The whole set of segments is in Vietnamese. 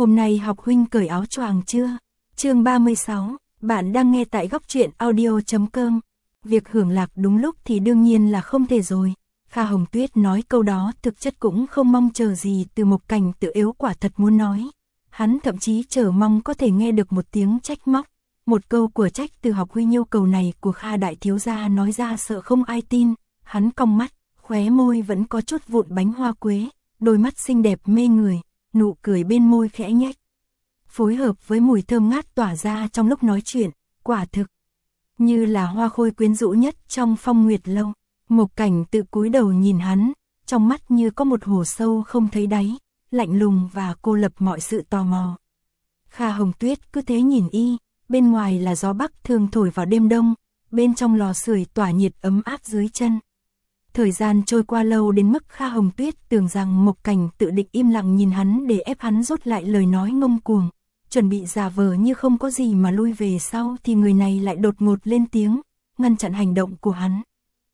Hôm nay học huynh cởi áo choàng chưa? Chương 36, bạn đang nghe tại góc truyện audio.com. Việc hưởng lạc đúng lúc thì đương nhiên là không thể rồi. Kha Hồng Tuyết nói câu đó thực chất cũng không mong chờ gì từ Mộc Cảnh Tự, yếu quả thật muốn nói. Hắn thậm chí chờ mong có thể nghe được một tiếng trách móc. Một câu của trách từ học huynh, yêu cầu này của Kha đại thiếu gia nói ra sợ không ai tin. Hắn cong mắt, khóe môi vẫn có chút vụn bánh hoa quế, đôi mắt xinh đẹp mê người, nụ cười bên môi khẽ nhếch. Phối hợp với mùi thơm ngát tỏa ra trong lúc nói chuyện, quả thực như là hoa khôi quyến rũ nhất trong Phong Nguyệt lâu. Mộc Cảnh Tự cúi đầu nhìn hắn, trong mắt như có một hồ sâu không thấy đáy, lạnh lùng và cô lập mọi sự tò mò. Kha Hồng Tuyết cứ thế nhìn y, bên ngoài là gió bắc thường thổi vào đêm đông, bên trong lò sưởi tỏa nhiệt ấm áp dưới chân. Thời gian trôi qua lâu đến mức Kha Hồng Tuyết tưởng rằng Mộc Cảnh Tự định im lặng nhìn hắn để ép hắn rốt lại lời nói ngông cuồng, chuẩn bị giả vờ như không có gì mà lui về sau, thì người này lại đột ngột lên tiếng, ngăn chặn hành động của hắn.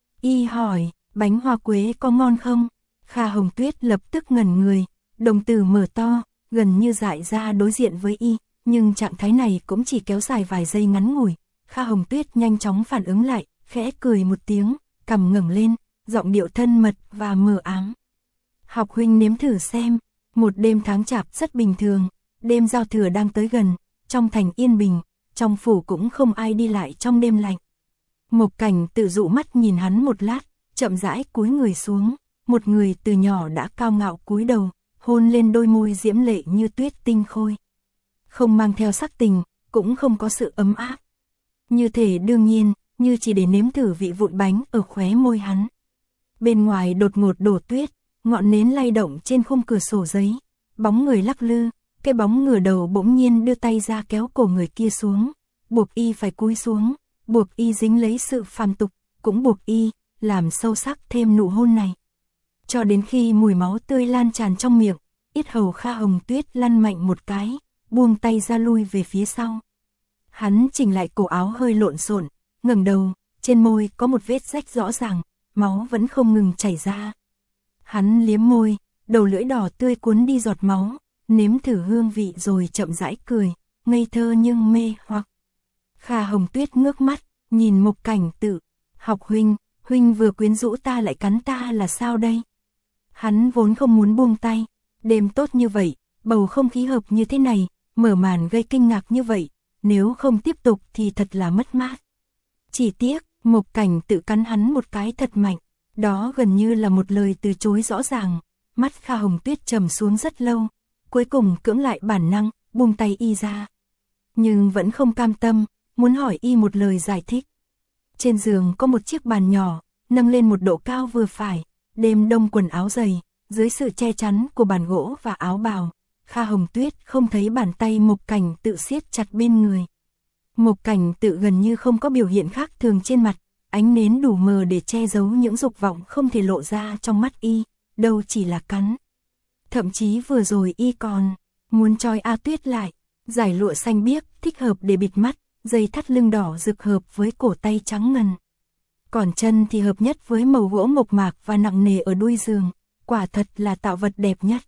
Y hỏi, bánh hoa quế có ngon không? Kha Hồng Tuyết lập tức ngẩn người, đồng tử mở to, gần như dại ra đối diện với y, nhưng trạng thái này cũng chỉ kéo dài vài giây ngắn ngủi. Kha Hồng Tuyết nhanh chóng phản ứng lại, khẽ cười một tiếng, cằm ngẩng lên, giọng điệu thân mật và mờ ám. Học huynh nếm thử xem. Một đêm tháng chạp rất bình thường, đêm giao thừa đang tới gần, trong thành yên bình, trong phủ cũng không ai đi lại trong đêm lạnh. Mộc Cảnh Tự dụ mắt nhìn hắn một lát, chậm rãi cúi người xuống, một người từ nhỏ đã cao ngạo cúi đầu, hôn lên đôi môi diễm lệ như tuyết tinh khôi. Không mang theo sắc tình, cũng không có sự ấm áp. Như thể đương nhiên, như chỉ để nếm thử vị vụn bánh ở khóe môi hắn. Bên ngoài đột ngột đổ tuyết, ngọn nến lay động trên khung cửa sổ giấy, bóng người lắc lư, cái bóng ngửa đầu bỗng nhiên đưa tay ra kéo cổ người kia xuống, buộc y phải cúi xuống, buộc y dính lấy sự phàm tục, cũng buộc y làm sâu sắc thêm nụ hôn này. Cho đến khi mùi máu tươi lan tràn trong miệng, yết hầu Kha Hồng Tuyết lăn mạnh một cái, buông tay ra lui về phía sau. Hắn chỉnh lại cổ áo hơi lộn xộn, ngẩng đầu, trên môi có một vết rách rõ ràng, máu vẫn không ngừng chảy ra. Hắn liếm môi, đầu lưỡi đỏ tươi cuốn đi giọt máu, nếm thử hương vị rồi chậm rãi cười, ngây thơ nhưng mê hoặc. Kha Hồng Tuyết ngước mắt, nhìn Mộc Cảnh Tự, học huynh, huynh vừa quyến rũ ta lại cắn ta là sao đây? Hắn vốn không muốn buông tay, đêm tốt như vậy, bầu không khí hợp như thế này, mở màn gây kinh ngạc như vậy, nếu không tiếp tục thì thật là mất mát. Chỉ tiếc, Mộc Cảnh Tự cắn hắn một cái thật mạnh, đó gần như là một lời từ chối rõ ràng. Mắt Kha Hồng Tuyết trầm xuống rất lâu, cuối cùng cưỡng lại bản năng, buông tay y ra. Nhưng vẫn không cam tâm, muốn hỏi y một lời giải thích. Trên giường có một chiếc bàn nhỏ, nâng lên một độ cao vừa phải, đêm đông quần áo dày, dưới sự che chắn của bàn gỗ và áo bào, Kha Hồng Tuyết không thấy bàn tay Mộc Cảnh Tự siết chặt bên người. Mộc Cảnh Tự gần như không có biểu hiện khác thường trên mặt, ánh nến đủ mờ để che giấu những dục vọng không thể lộ ra trong mắt y, đâu chỉ là cắn. Thậm chí vừa rồi y còn muốn trói A Tuyết lại, giải lụa xanh biếc thích hợp để bịt mắt, dây thắt lưng đỏ rực hợp với cổ tay trắng ngần. Còn chân thì hợp nhất với màu gỗ mộc mạc và nặng nề ở đuôi giường, quả thật là tạo vật đẹp nhất.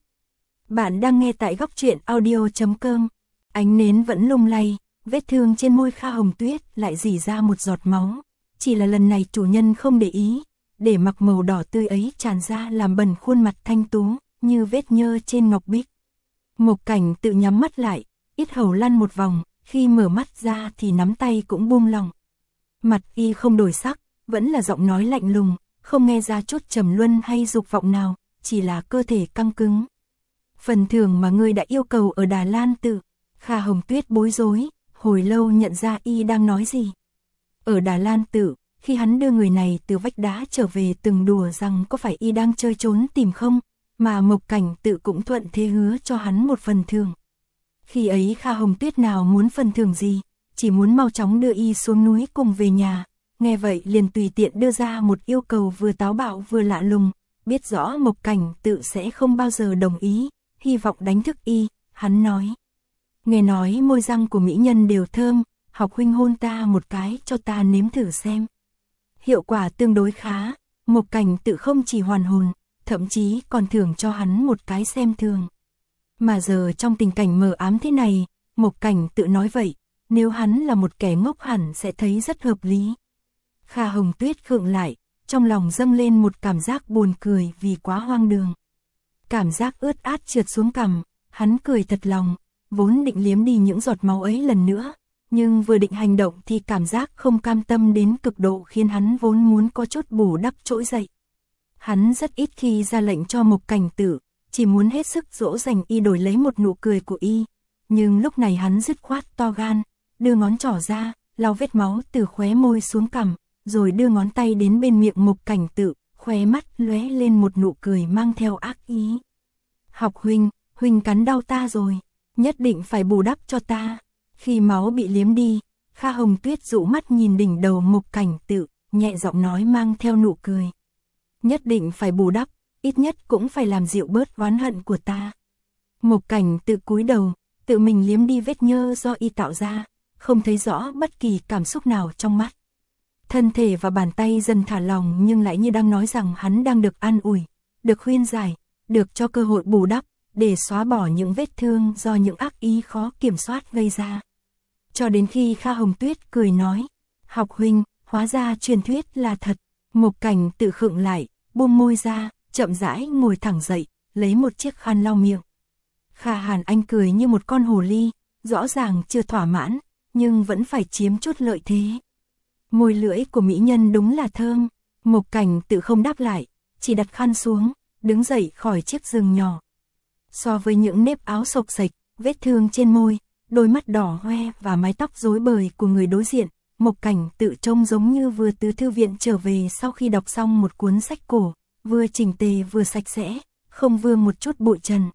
Bạn đang nghe tại góc truyện audio.com. Ánh nến vẫn lung lay, vết thương trên môi Kha Hồng Tuyết lại rỉ ra một giọt máu, chỉ là lần này chủ nhân không để ý, để mặc màu đỏ tươi ấy tràn ra làm bẩn khuôn mặt thanh tú, như vết nhơ trên ngọc bích. Mộc Cảnh Tự nhắm mắt lại, yết hầu lăn một vòng, khi mở mắt ra thì nắm tay cũng buông lỏng. Mặt y không đổi sắc, vẫn là giọng nói lạnh lùng, không nghe ra chút trầm luân hay dục vọng nào, chỉ là cơ thể căng cứng. Phần thưởng mà ngươi đã yêu cầu ở Đà Lan Tự. Kha Hồng Tuyết bối rối, hồi lâu nhận ra y đang nói gì. Ở Đà Lan Tự, khi hắn đưa người này từ vách đá trở về từng đùa rằng có phải y đang chơi trốn tìm không, mà Mộc Cảnh Tự cũng thuận thế hứa cho hắn một phần thưởng. Khi ấy Kha Hồng Tuyết nào muốn phần thưởng gì, chỉ muốn mau chóng đưa y xuống núi cùng về nhà. Nghe vậy liền tùy tiện đưa ra một yêu cầu vừa táo bạo vừa lạ lùng, biết rõ Mộc Cảnh Tự sẽ không bao giờ đồng ý, hy vọng đánh thức y, hắn nói. Nghe nói môi răng của mỹ nhân đều thơm, học huynh hôn ta một cái cho ta nếm thử xem. Hiệu quả tương đối khá, Mộc Cảnh Tự không chỉ hoàn hồn, thậm chí còn thưởng cho hắn một cái xem thường. Mà giờ trong tình cảnh mờ ám thế này, Mộc Cảnh tự nói vậy, nếu hắn là một kẻ ngốc hẳn sẽ thấy rất hợp lý. Kha Hồng Tuyết khựng lại, trong lòng dâng lên một cảm giác buồn cười vì quá hoang đường. Cảm giác ướt át trượt xuống cằm, hắn cười thật lòng, vốn định liếm đi những giọt máu ấy lần nữa, nhưng vừa định hành động thì cảm giác không cam tâm đến cực độ khiến hắn vốn muốn có chút bù đắp trỗi dậy. Hắn rất ít khi ra lệnh cho Mộc Cảnh Tử, chỉ muốn hết sức dỗ dành y đổi lấy một nụ cười của y, nhưng lúc này hắn dứt khoát to gan, đưa ngón trỏ ra, lau vết máu từ khóe môi xuống cằm, rồi đưa ngón tay đến bên miệng Mộc Cảnh Tử, khóe mắt lóe lên một nụ cười mang theo ác ý. Học huynh cắn đau ta rồi, nhất định phải bù đắp cho ta. Khi máu bị liếm đi, Kha Hồng Tuyết dụ mắt nhìn đỉnh đầu Mộc Cảnh Tử, nhẹ giọng nói mang theo nụ cười. Nhất định phải bù đắp, ít nhất cũng phải làm dịu bớt oán hận của ta. Mộc Cảnh Tử cúi đầu, tự mình liếm đi vết nhơ do y tạo ra, không thấy rõ bất kỳ cảm xúc nào trong mắt. Thân thể và bàn tay dần thả lỏng nhưng lại như đang nói rằng hắn đang được an ủi, được khuyên giải, được cho cơ hội bù đắp, để xóa bỏ những vết thương do những ác ý khó kiểm soát gây ra. Cho đến khi Kha Hồng Tuyết cười nói, học huynh, hóa ra truyền thuyết là thật. Mộc Cảnh tự khựng lại, buông môi ra, chậm rãi ngồi thẳng dậy, lấy một chiếc khăn lau miệng. Kha Hàn Anh cười như một con hồ ly, rõ ràng chưa thỏa mãn, nhưng vẫn phải chiếm chút lợi thế. Môi lưỡi của mỹ nhân đúng là thơm. Mộc Cảnh tự không đáp lại, chỉ đặt khăn xuống, đứng dậy khỏi chiếc giường nhỏ. So với những nếp áo xộc xệch, vết thương trên môi, đôi mắt đỏ hoe và mái tóc rối bời của người đối diện, Mộc Cảnh tự trông giống như vừa từ thư viện trở về sau khi đọc xong một cuốn sách cổ, vừa chỉnh tề vừa sạch sẽ, không vương một chút bụi trần.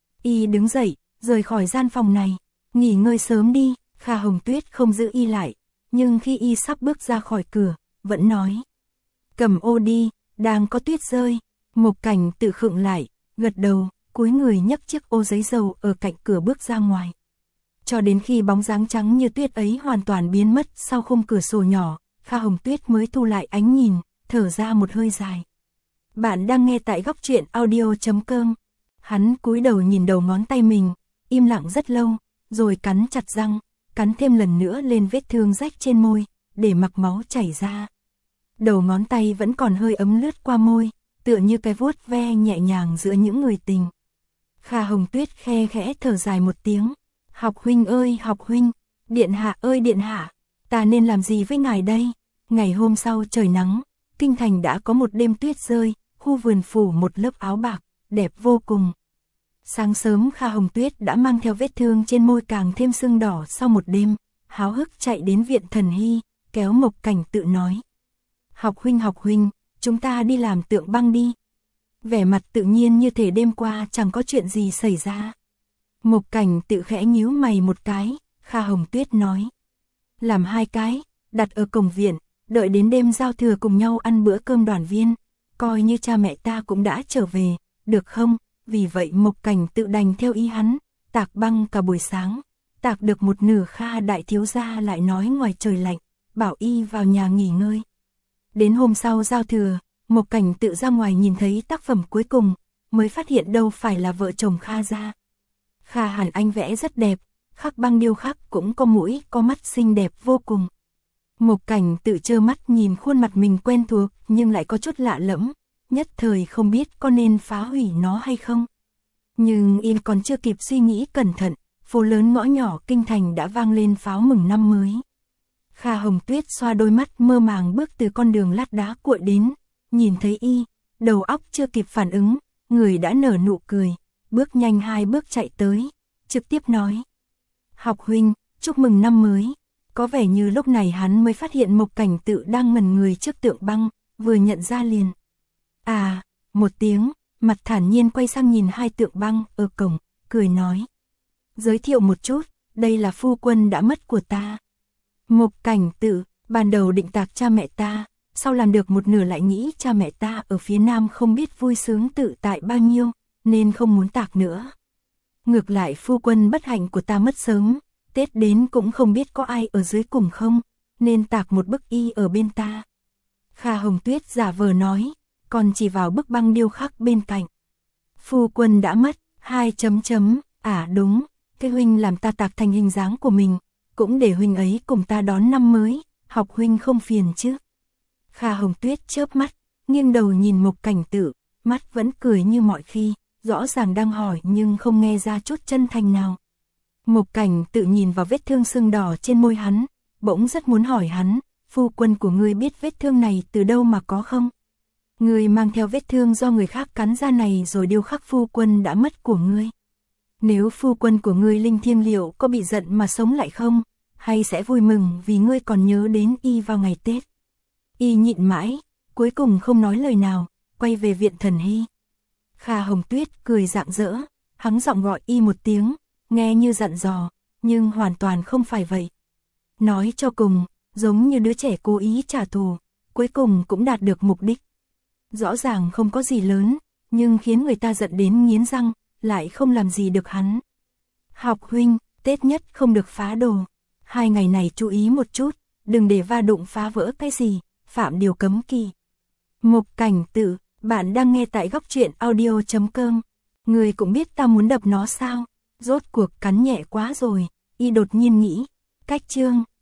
Y đứng dậy, rời khỏi gian phòng này, nghỉ ngơi sớm đi. Kha Hồng Tuyết không giữ y lại, nhưng khi y sắp bước ra khỏi cửa, vẫn nói. Cầm ô đi, đang có tuyết rơi. Mộc Cảnh tự khựng lại, gật đầu, cúi người nhấc chiếc ô giấy dầu ở cạnh cửa bước ra ngoài. Cho đến khi bóng dáng trắng như tuyết ấy hoàn toàn biến mất sau khung cửa sổ nhỏ, Kha Hồng Tuyết mới thu lại ánh nhìn, thở ra một hơi dài. Bạn đang nghe tại Góc Truyện Audio.com. Hắn cúi đầu nhìn đầu ngón tay mình, im lặng rất lâu, rồi cắn chặt răng, cắn thêm lần nữa lên vết thương rách trên môi, để mặc máu chảy ra. Đầu ngón tay vẫn còn hơi ấm lướt qua môi, tựa như cái vuốt ve nhẹ nhàng giữa những người tình. Kha Hồng Tuyết khe khẽ thở dài một tiếng. Học huynh ơi học huynh, điện hạ ơi điện hạ, ta nên làm gì với ngài đây? Ngày hôm sau trời nắng, kinh thành đã có một đêm tuyết rơi, khu vườn phủ một lớp áo bạc, đẹp vô cùng. Sáng sớm Kha Hồng Tuyết đã mang theo vết thương trên môi càng thêm sưng đỏ sau một đêm, háo hức chạy đến viện Thần Hy, kéo Mộc Cảnh tự nói. Học huynh, chúng ta đi làm tượng băng đi. Vẻ mặt tự nhiên như thể đêm qua chẳng có chuyện gì xảy ra. Mộc Cảnh tự khẽ nhíu mày một cái, Kha Hồng Tuyết nói. Làm 2 cái, đặt ở cổng viện, đợi đến đêm giao thừa cùng nhau ăn bữa cơm đoàn viên, coi như cha mẹ ta cũng đã trở về, được không? Vì vậy Mộc Cảnh tự đành theo ý hắn, tạc băng cả buổi sáng, tạc được một nửa Kha đại thiếu gia lại nói ngoài trời lạnh, bảo y vào nhà nghỉ ngơi. Đến hôm sau giao thừa, Mộc Cảnh tự ra ngoài nhìn thấy tác phẩm cuối cùng, mới phát hiện đâu phải là vợ chồng Kha gia. Kha Hàn Anh vẽ rất đẹp, khắc băng điêu khắc cũng có mũi, có mắt xinh đẹp vô cùng. Mộc Cảnh tự trơ mắt nhìn khuôn mặt mình quen thuộc nhưng lại có chút lạ lẫm, nhất thời không biết có nên phá hủy nó hay không. Nhưng y còn chưa kịp suy nghĩ cẩn thận, phố lớn ngõ nhỏ kinh thành đã vang lên pháo mừng năm mới. Kha Hồng Tuyết xoa đôi mắt mơ màng bước từ con đường lát đá cuội đến, nhìn thấy y, đầu óc chưa kịp phản ứng, người đã nở nụ cười, bước nhanh 2 bước chạy tới, trực tiếp nói. Học huynh, chúc mừng năm mới. Có vẻ như lúc này hắn mới phát hiện Mộc Cảnh tự đang ngẩn người trước tượng băng, vừa nhận ra liền. À, một tiếng, mặt thản nhiên quay sang nhìn 2 tượng băng ở cổng, cười nói. Giới thiệu một chút, đây là phu quân đã mất của ta. Mộc Cảnh tự, ban đầu định tạc cha mẹ ta, sau làm được một nửa lại nghĩ cha mẹ ta ở phía nam không biết vui sướng tự tại bao nhiêu, nên không muốn tạc nữa. Ngược lại phu quân bất hạnh của ta mất sớm, Tết đến cũng không biết có ai ở dưới cùng không, nên tạc một bức y ở bên ta. Kha Hồng Tuyết giả vờ nói, còn chỉ vào bức băng điêu khắc bên cạnh. Phu quân đã mất, 2 chấm chấm, À đúng, cái huynh làm ta tạc thành hình dáng của mình, cũng để huynh ấy cùng ta đón năm mới, học huynh không phiền chứ. Kha Hồng Tuyết chớp mắt, nghiêng đầu nhìn Mục Cảnh Tự, mắt vẫn cười như mọi khi, rõ ràng đang hỏi nhưng không nghe ra chút chân thành nào. Mục Cảnh Tự nhìn vào vết thương sưng đỏ trên môi hắn, bỗng rất muốn hỏi hắn, phu quân của ngươi biết vết thương này từ đâu mà có không? Ngươi mang theo vết thương do người khác cắn ra này rồi điêu khắc phu quân đã mất của ngươi. Nếu phu quân của ngươi linh thiêng liệu có bị giận mà sống lại không? Hay sẽ vui mừng vì ngươi còn nhớ đến y vào ngày Tết? Y nhịn mãi, cuối cùng không nói lời nào, quay về viện Thần Hy. Kha Hồng Tuyết cười rạng rỡ, hắng giọng gọi y một tiếng, nghe như dặn dò, nhưng hoàn toàn không phải vậy. Nói cho cùng, giống như đứa trẻ cố ý trả thù, cuối cùng cũng đạt được mục đích. Rõ ràng không có gì lớn, nhưng khiến người ta giận đến nghiến răng, lại không làm gì được hắn. Học huynh, Tết nhất không được phá đồ. 2 ngày này chú ý một chút, đừng để va đụng phá vỡ cái gì, phạm điều cấm kỵ. Mục Cảnh Tự, bạn đang nghe tại góc truyện audio.com. Người cũng biết ta muốn đập nó sao? Rốt cuộc cắn nhẹ quá rồi, y đột nhiên nghĩ. Cách chương,